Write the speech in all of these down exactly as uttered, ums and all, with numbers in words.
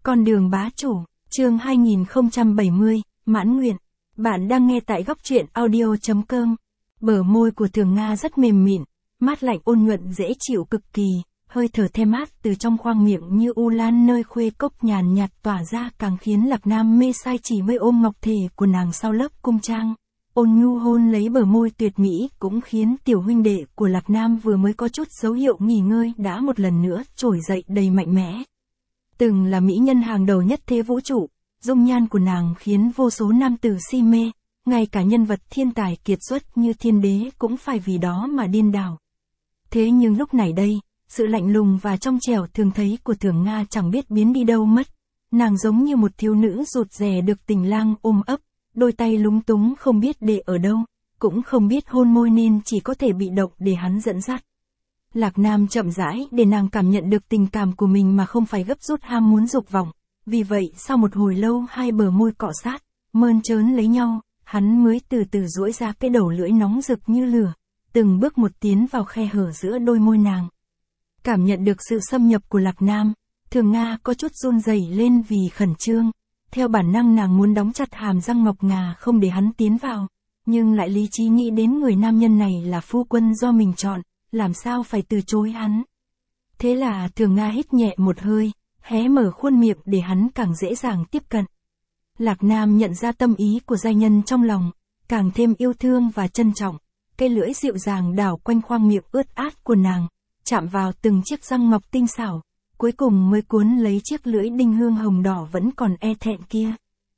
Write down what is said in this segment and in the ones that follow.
Con đường bá chủ, chương hai nghìn không trăm bảy mươi, mãn nguyện. Bạn đang nghe tại góc truyện audio chấm com. Bờ môi của Thường Nga rất mềm mịn, mát lạnh ôn nhuận dễ chịu cực kỳ, hơi thở the mát từ trong khoang miệng như u lan nơi khuê cốc nhàn nhạt tỏa ra càng khiến Lạc Nam mê say chỉ mới ôm ngọc thể của nàng sau lớp cung trang. Ôn nhu hôn lấy bờ môi tuyệt mỹ cũng khiến tiểu huynh đệ của Lạc Nam vừa mới có chút dấu hiệu nghỉ ngơi đã một lần nữa trỗi dậy đầy mạnh mẽ. Từng là mỹ nhân hàng đầu nhất thế vũ trụ, dung nhan của nàng khiến vô số nam tử si mê, ngay cả nhân vật thiên tài kiệt xuất như thiên đế cũng phải vì đó mà điên đảo. Thế nhưng lúc này đây, sự lạnh lùng và trong trẻo thường thấy của Thường Nga chẳng biết biến đi đâu mất. Nàng giống như một thiếu nữ rụt rè được tình lang ôm ấp, đôi tay lúng túng không biết để ở đâu, cũng không biết hôn môi nên chỉ có thể bị động để hắn dẫn dắt. Lạc Nam chậm rãi để nàng cảm nhận được tình cảm của mình mà không phải gấp rút ham muốn dục vọng. Vì vậy sau một hồi lâu hai bờ môi cọ sát, mơn trớn lấy nhau, hắn mới từ từ duỗi ra cái đầu lưỡi nóng rực như lửa, từng bước một tiến vào khe hở giữa đôi môi nàng. Cảm nhận được sự xâm nhập của Lạc Nam, Thường Nga có chút run rẩy lên vì khẩn trương. Theo bản năng nàng muốn đóng chặt hàm răng ngọc ngà không để hắn tiến vào, nhưng lại lý trí nghĩ đến người nam nhân này là phu quân do mình chọn, làm sao phải từ chối hắn. Thế là Thường Nga hít nhẹ một hơi, hé mở khuôn miệng để hắn càng dễ dàng tiếp cận. Lạc Nam nhận ra tâm ý của giai nhân trong lòng, càng thêm yêu thương và trân trọng, cây lưỡi dịu dàng đảo quanh khoang miệng ướt át của nàng, chạm vào từng chiếc răng ngọc tinh xảo, cuối cùng mới cuốn lấy chiếc lưỡi đinh hương hồng đỏ vẫn còn e thẹn kia.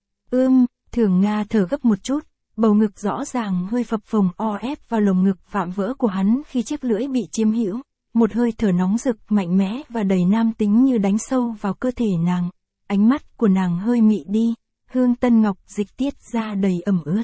Ưm, Thường Nga thở gấp một chút, bầu ngực rõ ràng hơi phập phồng o ép vào lồng ngực vạm vỡ của hắn khi chiếc lưỡi bị chiếm hữu, một hơi thở nóng rực mạnh mẽ và đầy nam tính như đánh sâu vào cơ thể nàng, ánh mắt của nàng hơi mị đi, hương tân ngọc dịch tiết ra đầy ẩm ướt.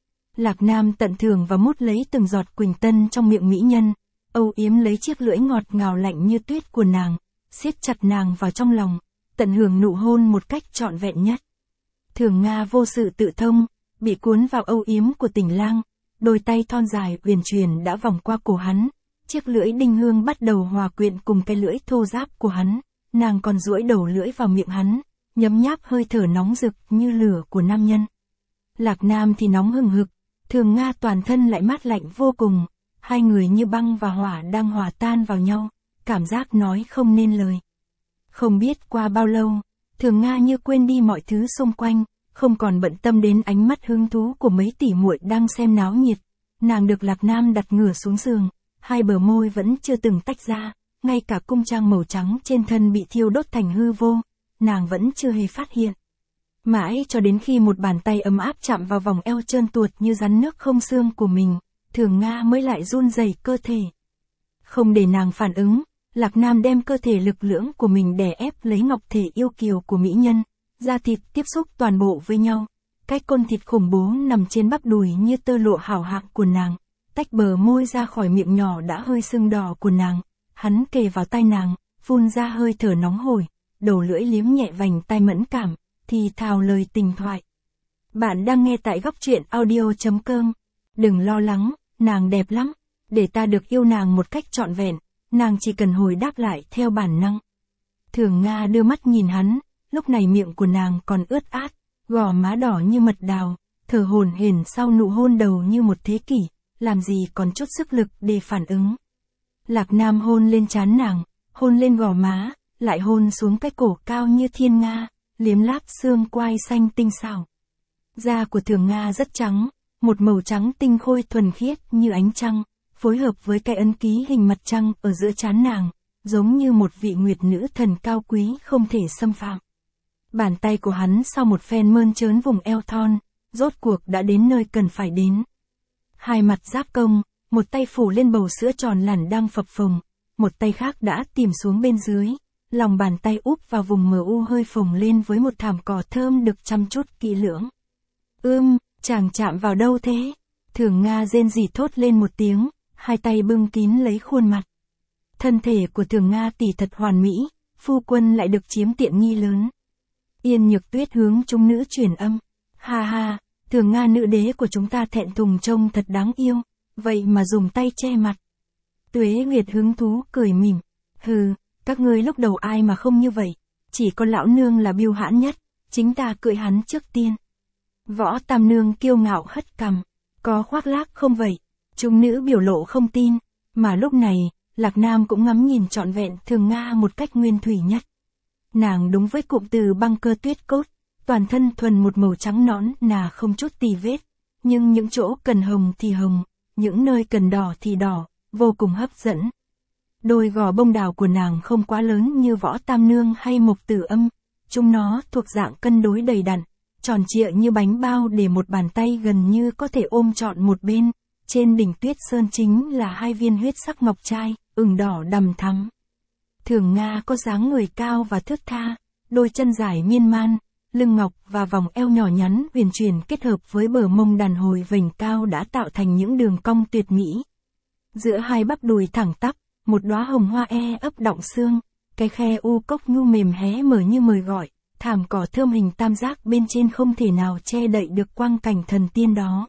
Lạc Nam tận thường và mút lấy từng giọt quỳnh tân trong miệng mỹ nhân, âu yếm lấy chiếc lưỡi ngọt ngào lạnh như tuyết của nàng, siết chặt nàng vào trong lòng, tận hưởng nụ hôn một cách trọn vẹn nhất. Thường Nga vô sự tự thông, bị cuốn vào âu yếm của tình lang, đôi tay thon dài uyển chuyển đã vòng qua cổ hắn, chiếc lưỡi đinh hương bắt đầu hòa quyện cùng cái lưỡi thô ráp của hắn, nàng còn duỗi đầu lưỡi vào miệng hắn, nhấm nháp hơi thở nóng rực như lửa của nam nhân. Lạc Nam thì nóng hừng hực, Thường Nga toàn thân lại mát lạnh vô cùng, hai người như băng và hỏa đang hòa tan vào nhau, cảm giác nói không nên lời. Không biết qua bao lâu, Thường Nga như quên đi mọi thứ xung quanh, không còn bận tâm đến ánh mắt hứng thú của mấy tỷ muội đang xem náo nhiệt. Nàng được Lạc Nam đặt ngửa xuống giường, hai bờ môi vẫn chưa từng tách ra, ngay cả cung trang màu trắng trên thân bị thiêu đốt thành hư vô, nàng vẫn chưa hề phát hiện. Mãi cho đến khi một bàn tay ấm áp chạm vào vòng eo trơn tuột như rắn nước không xương của mình, Thường Nga mới lại run rẩy cơ thể. Không để nàng phản ứng, Lạc Nam đem cơ thể lực lưỡng của mình đè ép lấy ngọc thể yêu kiều của mỹ nhân, da thịt tiếp xúc toàn bộ với nhau. Cái côn thịt khủng bố nằm trên bắp đùi như tơ lụa hảo hạng của nàng, tách bờ môi ra khỏi miệng nhỏ đã hơi sưng đỏ của nàng, hắn kề vào tai nàng, phun ra hơi thở nóng hổi, đầu lưỡi liếm nhẹ vành tai mẫn cảm, thì thào lời tình thoại. Bạn đang nghe tại góc truyện audio chấm com. Đừng lo lắng, nàng đẹp lắm, để ta được yêu nàng một cách trọn vẹn, nàng chỉ cần hồi đáp lại theo bản năng. Thường Nga đưa mắt nhìn hắn, lúc này miệng của nàng còn ướt át, gò má đỏ như mật đào, thở hổn hển sau nụ hôn đầu như một thế kỷ, làm gì còn chút sức lực để phản ứng. Lạc Nam hôn lên trán nàng, hôn lên gò má, lại hôn xuống cái cổ cao như thiên nga, liếm láp xương quai xanh tinh xảo. Da của Thường Nga rất trắng, một màu trắng tinh khôi thuần khiết như ánh trăng, phối hợp với cái ấn ký hình mặt trăng ở giữa trán nàng, giống như một vị nguyệt nữ thần cao quý không thể xâm phạm. Bàn tay của hắn sau một phen mơn trớn vùng eo thon, rốt cuộc đã đến nơi cần phải đến. Hai mặt giáp công, một tay phủ lên bầu sữa tròn lẳn đang phập phồng, một tay khác đã tìm xuống bên dưới, lòng bàn tay úp vào vùng mờ u hơi phồng lên với một thảm cỏ thơm được chăm chút kỹ lưỡng. Ưm, chàng chạm vào đâu thế? Thường Nga rên rỉ thốt lên một tiếng, hai tay bưng kín lấy khuôn mặt. Thân thể của Thường Nga tỷ thật hoàn mỹ, phu quân lại được chiếm tiện nghi lớn. Yên Nhược Tuyết hướng chúng nữ truyền âm. Ha ha, Thường Nga nữ đế của chúng ta thẹn thùng trông thật đáng yêu, vậy mà dùng tay che mặt. Tuế Nguyệt hứng thú cười mỉm. Hừ, các ngươi lúc đầu ai mà không như vậy, chỉ có lão nương là biêu hãn nhất, chính ta cưỡi hắn trước tiên. Võ Tam Nương kiêu ngạo hất cằm, có khoác lác không vậy? Chúng nữ biểu lộ không tin, mà lúc này, Lạc Nam cũng ngắm nhìn trọn vẹn Thường Nga một cách nguyên thủy nhất. Nàng đúng với cụm từ băng cơ tuyết cốt, toàn thân thuần một màu trắng nõn nà không chút tì vết, nhưng những chỗ cần hồng thì hồng, những nơi cần đỏ thì đỏ, vô cùng hấp dẫn. Đôi gò bông đào của nàng không quá lớn như Võ Tam Nương hay Mộc Tử Âm, chúng nó thuộc dạng cân đối đầy đặn, tròn trịa như bánh bao để một bàn tay gần như có thể ôm trọn một bên. Trên đỉnh Tuyết Sơn chính là hai viên huyết sắc ngọc trai, ửng đỏ đằm thắm. Thường Nga có dáng người cao và thướt tha, đôi chân dài miên man, lưng ngọc và vòng eo nhỏ nhắn huyền chuyển kết hợp với bờ mông đàn hồi vành cao đã tạo thành những đường cong tuyệt mỹ. Giữa hai bắp đùi thẳng tắp, một đóa hồng hoa e ấp đọng xương, cái khe u cốc nhu mềm hé mở như mời gọi, thảm cỏ thơm hình tam giác bên trên không thể nào che đậy được quang cảnh thần tiên đó.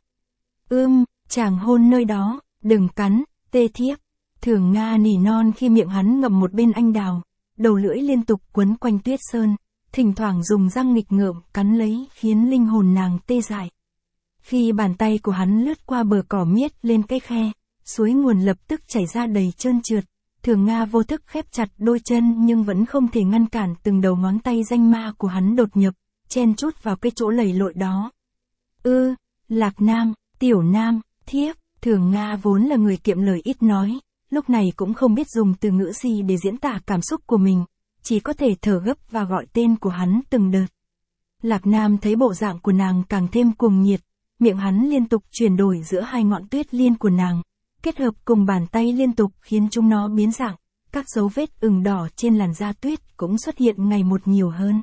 Ưm, chàng hôn nơi đó, đừng cắn, tê thiếp. Thường Nga nỉ non khi miệng hắn ngậm một bên anh đào, đầu lưỡi liên tục quấn quanh Tuyết Sơn, thỉnh thoảng dùng răng nghịch ngợm cắn lấy khiến linh hồn nàng tê dại. Khi bàn tay của hắn lướt qua bờ cỏ miết lên cái khe, suối nguồn lập tức chảy ra đầy trơn trượt. Thường Nga vô thức khép chặt đôi chân nhưng vẫn không thể ngăn cản từng đầu ngón tay danh ma của hắn đột nhập, chen chút vào cái chỗ lầy lội đó. Ư, Lạc Nam, Tiểu Nam, thiếp. Thường Nga vốn là người kiệm lời ít nói, lúc này cũng không biết dùng từ ngữ gì để diễn tả cảm xúc của mình, chỉ có thể thở gấp và gọi tên của hắn từng đợt. Lạc Nam thấy bộ dạng của nàng càng thêm cuồng nhiệt, miệng hắn liên tục chuyển đổi giữa hai ngọn tuyết liên của nàng, kết hợp cùng bàn tay liên tục khiến chúng nó biến dạng, các dấu vết ửng đỏ trên làn da tuyết cũng xuất hiện ngày một nhiều hơn.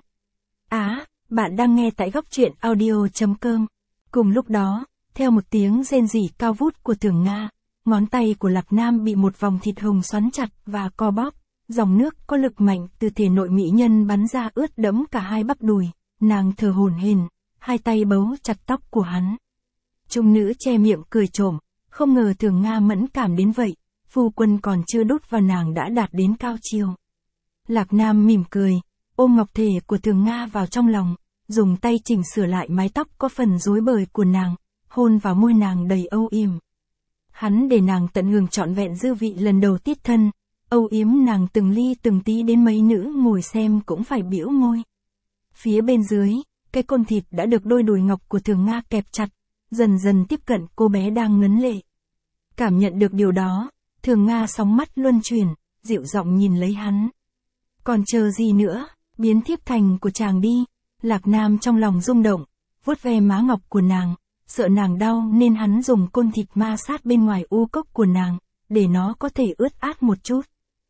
Á, bạn đang nghe tại góc truyện audio chấm com. Cùng lúc đó, theo một tiếng rên rỉ cao vút của Thường Nga, ngón tay của Lạc Nam bị một vòng thịt hồng xoắn chặt và co bóp, dòng nước có lực mạnh từ thể nội mỹ nhân bắn ra ướt đẫm cả hai bắp đùi, nàng thở hổn hển, hai tay bấu chặt tóc của hắn. Trung nữ che miệng cười trộm, không ngờ Thường Nga mẫn cảm đến vậy, phu quân còn chưa đút vào nàng đã đạt đến cao chiều. Lạc Nam mỉm cười, ôm ngọc thể của Thường Nga vào trong lòng, dùng tay chỉnh sửa lại mái tóc có phần rối bời của nàng, hôn vào môi nàng đầy âu yếm. Hắn để nàng tận hưởng trọn vẹn dư vị lần đầu tiết thân, âu yếm nàng từng ly từng tí đến mấy nữ ngồi xem cũng phải bĩu môi. Phía bên dưới, cái côn thịt đã được đôi đùi ngọc của Thường Nga kẹp chặt, dần dần tiếp cận cô bé đang ngấn lệ. Cảm nhận được điều đó, Thường Nga sóng mắt luân chuyển, dịu giọng nhìn lấy hắn. Còn chờ gì nữa, biến thiếp thành của chàng đi. Lạc Nam trong lòng rung động, vuốt ve má ngọc của nàng, sợ nàng đau nên hắn dùng côn thịt ma sát bên ngoài u cốc của nàng, để nó có thể ướt át một chút.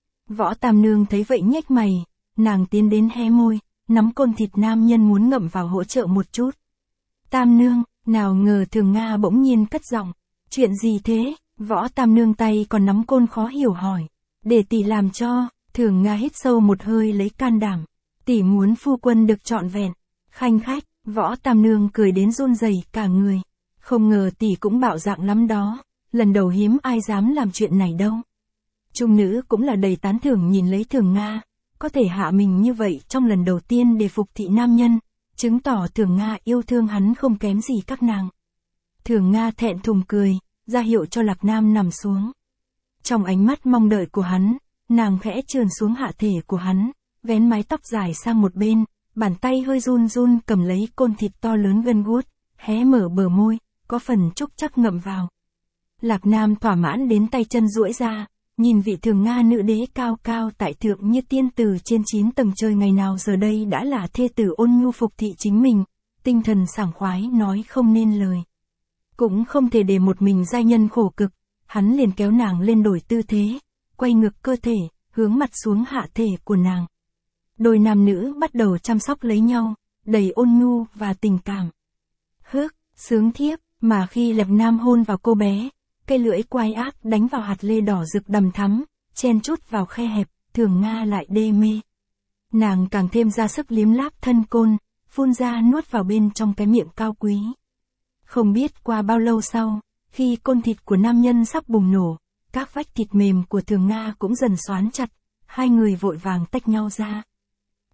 Võ Tam Nương thấy vậy nhếch mày, nàng tiến đến hé môi, nắm côn thịt nam nhân muốn ngậm vào hỗ trợ một chút. Tam Nương, nào ngờ Thường Nga bỗng nhiên cất giọng, chuyện gì thế? Võ Tam Nương tay còn nắm côn khó hiểu hỏi, để tỷ làm cho. Thường Nga hít sâu một hơi lấy can đảm, tỷ muốn phu quân được trọn vẹn. Khanh khách, Võ Tam Nương cười đến run rẩy cả người, không ngờ tỷ cũng bạo dạn lắm đó, lần đầu hiếm ai dám làm chuyện này đâu. Trung nữ cũng là đầy tán thưởng nhìn lấy Thường Nga, có thể hạ mình như vậy trong lần đầu tiên để phục thị nam nhân, chứng tỏ Thường Nga yêu thương hắn không kém gì các nàng. Thường Nga thẹn thùng cười, ra hiệu cho Lạc Nam nằm xuống. Trong ánh mắt mong đợi của hắn, nàng khẽ trườn xuống hạ thể của hắn, vén mái tóc dài sang một bên, bàn tay hơi run run cầm lấy côn thịt to lớn gân guốt, hé mở bờ môi, có phần trúc chắc ngậm vào. Lạc Nam thỏa mãn đến tay chân duỗi ra, nhìn vị Thường Nga nữ đế cao cao tại thượng như tiên tử trên chín tầng trời ngày nào giờ đây đã là thê tử ôn nhu phục thị chính mình, tinh thần sảng khoái nói không nên lời. Cũng không thể để một mình giai nhân khổ cực, hắn liền kéo nàng lên đổi tư thế, quay ngược cơ thể, hướng mặt xuống hạ thể của nàng. Đôi nam nữ bắt đầu chăm sóc lấy nhau, đầy ôn nhu và tình cảm. Hước, sướng thiếp, mà khi Lạc Nam hôn vào cô bé, cây lưỡi quai ác đánh vào hạt lê đỏ rực đầm thắm, chen chút vào khe hẹp, Thường Nga lại đê mê. Nàng càng thêm ra sức liếm láp thân côn, phun ra nuốt vào bên trong cái miệng cao quý. Không biết qua bao lâu sau, khi côn thịt của nam nhân sắp bùng nổ, các vách thịt mềm của Thường Nga cũng dần xoán chặt, hai người vội vàng tách nhau ra.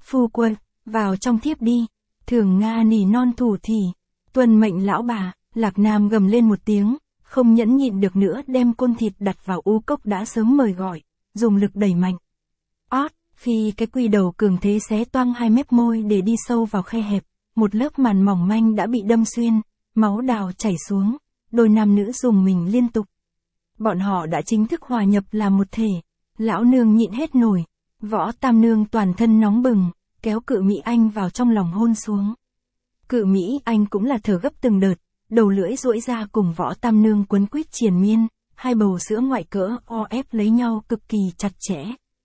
Phu quân, vào trong thiếp đi. Thường Nga nỉ non thủ thỉ. Tuân mệnh lão bà. Lạc Nam gầm lên một tiếng, không nhẫn nhịn được nữa đem côn thịt đặt vào u cốc đã sớm mời gọi, dùng lực đẩy mạnh. Ót, khi cái quy đầu cường thế xé toang hai mép môi để đi sâu vào khe hẹp, một lớp màn mỏng manh đã bị đâm xuyên, máu đào chảy xuống, đôi nam nữ dùng mình liên tục. Bọn họ đã chính thức hòa nhập làm một thể, lão nương nhịn hết nổi, Võ Tam Nương toàn thân nóng bừng, kéo Cự Mỹ Anh vào trong lòng hôn xuống. Cự Mỹ Anh cũng là thở gấp từng đợt, đầu lưỡi duỗi ra cùng Võ Tam Nương quấn quýt triền miên, hai bầu sữa ngoại cỡ o ép lấy nhau cực kỳ chặt chẽ.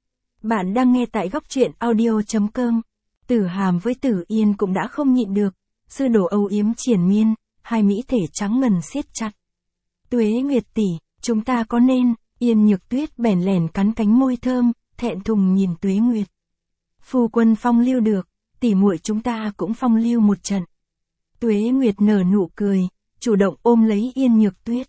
Bạn đang nghe tại góc truyện audio chấm com. Tử Hàm với Tử Yên cũng đã không nhịn được, sư đồ âu yếm triền miên, hai mỹ thể trắng ngần siết chặt. Tuế Nguyệt tỷ, chúng ta có nên? Yên Nhược Tuyết bèn lèn cắn cánh môi thơm, thẹn thùng nhìn Tuế Nguyệt. Phu quân phong lưu được, tỷ muội chúng ta cũng phong lưu một trận. Tuế Nguyệt nở nụ cười, chủ động ôm lấy Yên Nhược Tuyết.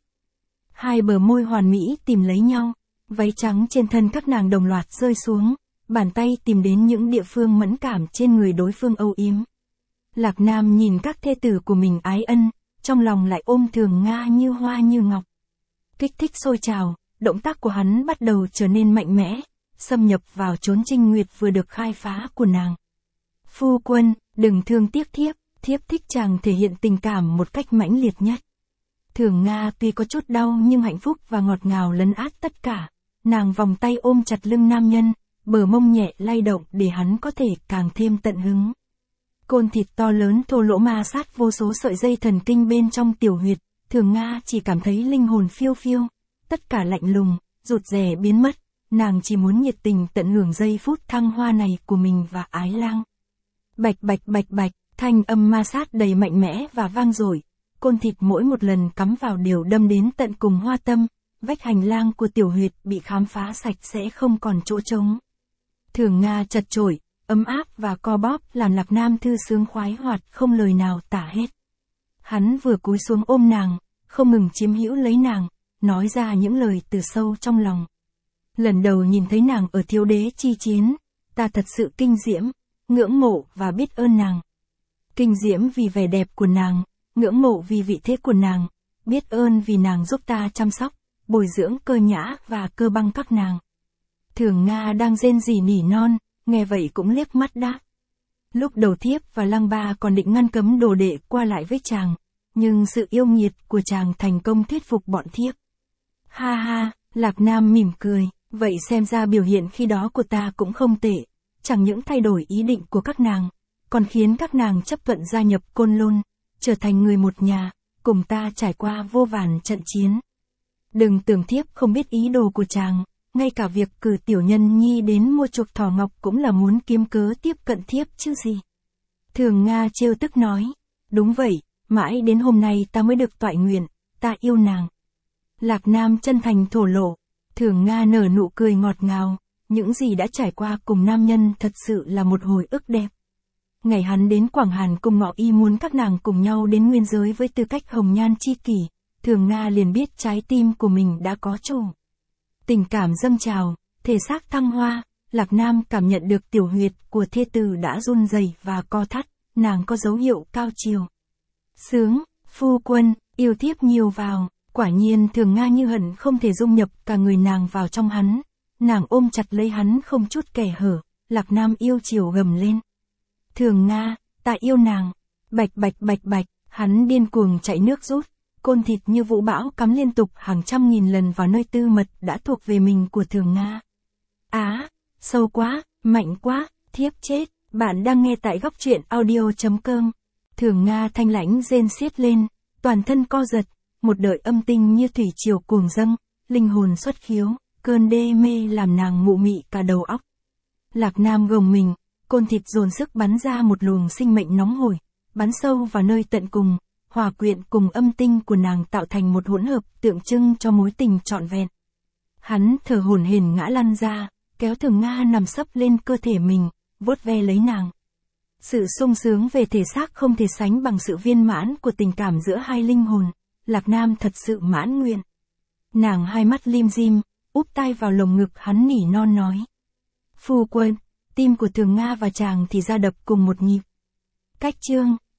Hai bờ môi hoàn mỹ tìm lấy nhau, váy trắng trên thân các nàng đồng loạt rơi xuống, bàn tay tìm đến những địa phương mẫn cảm trên người đối phương âu yếm. Lạc Nam nhìn các thê tử của mình ái ân, trong lòng lại ôm Thường Nga như hoa như ngọc. Kích thích sôi trào, động tác của hắn bắt đầu trở nên mạnh mẽ, xâm nhập vào chốn trinh nguyệt vừa được khai phá của nàng. Phu quân, đừng thương tiếc thiếp, thiếp thích chàng thể hiện tình cảm một cách mãnh liệt nhất. Thường Nga tuy có chút đau nhưng hạnh phúc và ngọt ngào lấn át tất cả, nàng vòng tay ôm chặt lưng nam nhân, bờ mông nhẹ lay động để hắn có thể càng thêm tận hứng. Côn thịt to lớn thô lỗ ma sát vô số sợi dây thần kinh bên trong tiểu huyệt, Thường Nga chỉ cảm thấy linh hồn phiêu phiêu, tất cả lạnh lùng, rụt rè biến mất, nàng chỉ muốn nhiệt tình tận hưởng giây phút thăng hoa này của mình và ái lang. Bạch bạch bạch bạch, thanh âm ma sát đầy mạnh mẽ và vang dội, côn thịt mỗi một lần cắm vào đều đâm đến tận cùng hoa tâm, vách hành lang của tiểu huyệt bị khám phá sạch sẽ không còn chỗ trống. Thường Nga chật chội, ấm áp và co bóp làm Lạc Nam thư sướng khoái hoạt không lời nào tả hết. Hắn vừa cúi xuống ôm nàng, không ngừng chiếm hữu lấy nàng, nói ra những lời từ sâu trong lòng. Lần đầu nhìn thấy nàng ở Thiếu Đế chi chiến, ta thật sự kinh diễm, ngưỡng mộ và biết ơn nàng. Kinh diễm vì vẻ đẹp của nàng, ngưỡng mộ vì vị thế của nàng, biết ơn vì nàng giúp ta chăm sóc, bồi dưỡng cơ nhã và cơ băng các nàng. Thường Nga đang rên rỉ nỉ non, nghe vậy cũng liếc mắt đáp. Lúc đầu thiếp và Lăng Ba còn định ngăn cấm đồ đệ qua lại với chàng, nhưng sự yêu nghiệt của chàng thành công thuyết phục bọn thiếp. Ha ha, Lạc Nam mỉm cười, vậy xem ra biểu hiện khi đó của ta cũng không tệ, chẳng những thay đổi ý định của các nàng, còn khiến các nàng chấp thuận gia nhập Côn Lôn, trở thành người một nhà, cùng ta trải qua vô vàn trận chiến. Đừng tưởng thiếp không biết ý đồ của chàng, ngay cả việc cử tiểu nhân nhi đến mua chuộc thỏ ngọc cũng là muốn kiếm cớ tiếp cận thiếp chứ gì. Thường Nga trêu tức nói, đúng vậy, mãi đến hôm nay ta mới được toại nguyện, ta yêu nàng. Lạc Nam chân thành thổ lộ, Thường Nga nở nụ cười ngọt ngào, những gì đã trải qua cùng nam nhân thật sự là một hồi ức đẹp. Ngày hắn đến Quảng Hàn cùng Ngọ Y muốn các nàng cùng nhau đến nguyên giới với tư cách hồng nhan chi kỷ, Thường Nga liền biết trái tim của mình đã có chủ. Tình cảm dâng trào, thể xác thăng hoa, Lạc Nam cảm nhận được tiểu huyệt của thê tử đã run rẩy và co thắt, nàng có dấu hiệu cao chiều. Sướng, phu quân, yêu thiếp nhiều vào, quả nhiên Thường Nga như hận không thể dung nhập cả người nàng vào trong hắn, nàng ôm chặt lấy hắn không chút kẻ hở, Lạc Nam yêu chiều gầm lên. Thường Nga, ta yêu nàng, bạch bạch bạch bạch, hắn điên cuồng chạy nước rút, côn thịt như vũ bão cắm liên tục hàng trăm nghìn lần vào nơi tư mật đã thuộc về mình của Thường Nga. Á, sâu quá, mạnh quá, thiếp chết, bạn đang nghe tại góc truyện audio chấm com. Thường Nga thanh lãnh rên xiết lên, toàn thân co giật, một đợi âm tinh như thủy triều cuồng dâng, linh hồn xuất khiếu, cơn đê mê làm nàng mụ mị cả đầu óc. Lạc Nam gồng mình, côn thịt dồn sức bắn ra một luồng sinh mệnh nóng hổi, bắn sâu vào nơi tận cùng, hòa quyện cùng âm tinh của nàng tạo thành một hỗn hợp tượng trưng cho mối tình trọn vẹn. Hắn thở hổn hển ngã lăn ra, kéo Thường Nga nằm sấp lên cơ thể mình, vuốt ve lấy nàng. Sự sung sướng về thể xác không thể sánh bằng sự viên mãn của tình cảm giữa hai linh hồn, Lạc Nam thật sự mãn nguyện. Nàng hai mắt lim dim, úp tai vào lồng ngực hắn nỉ non nói. Phu quân, Tim của Thường Nga và chàng thì ra đập cùng một nhịp. Cách chương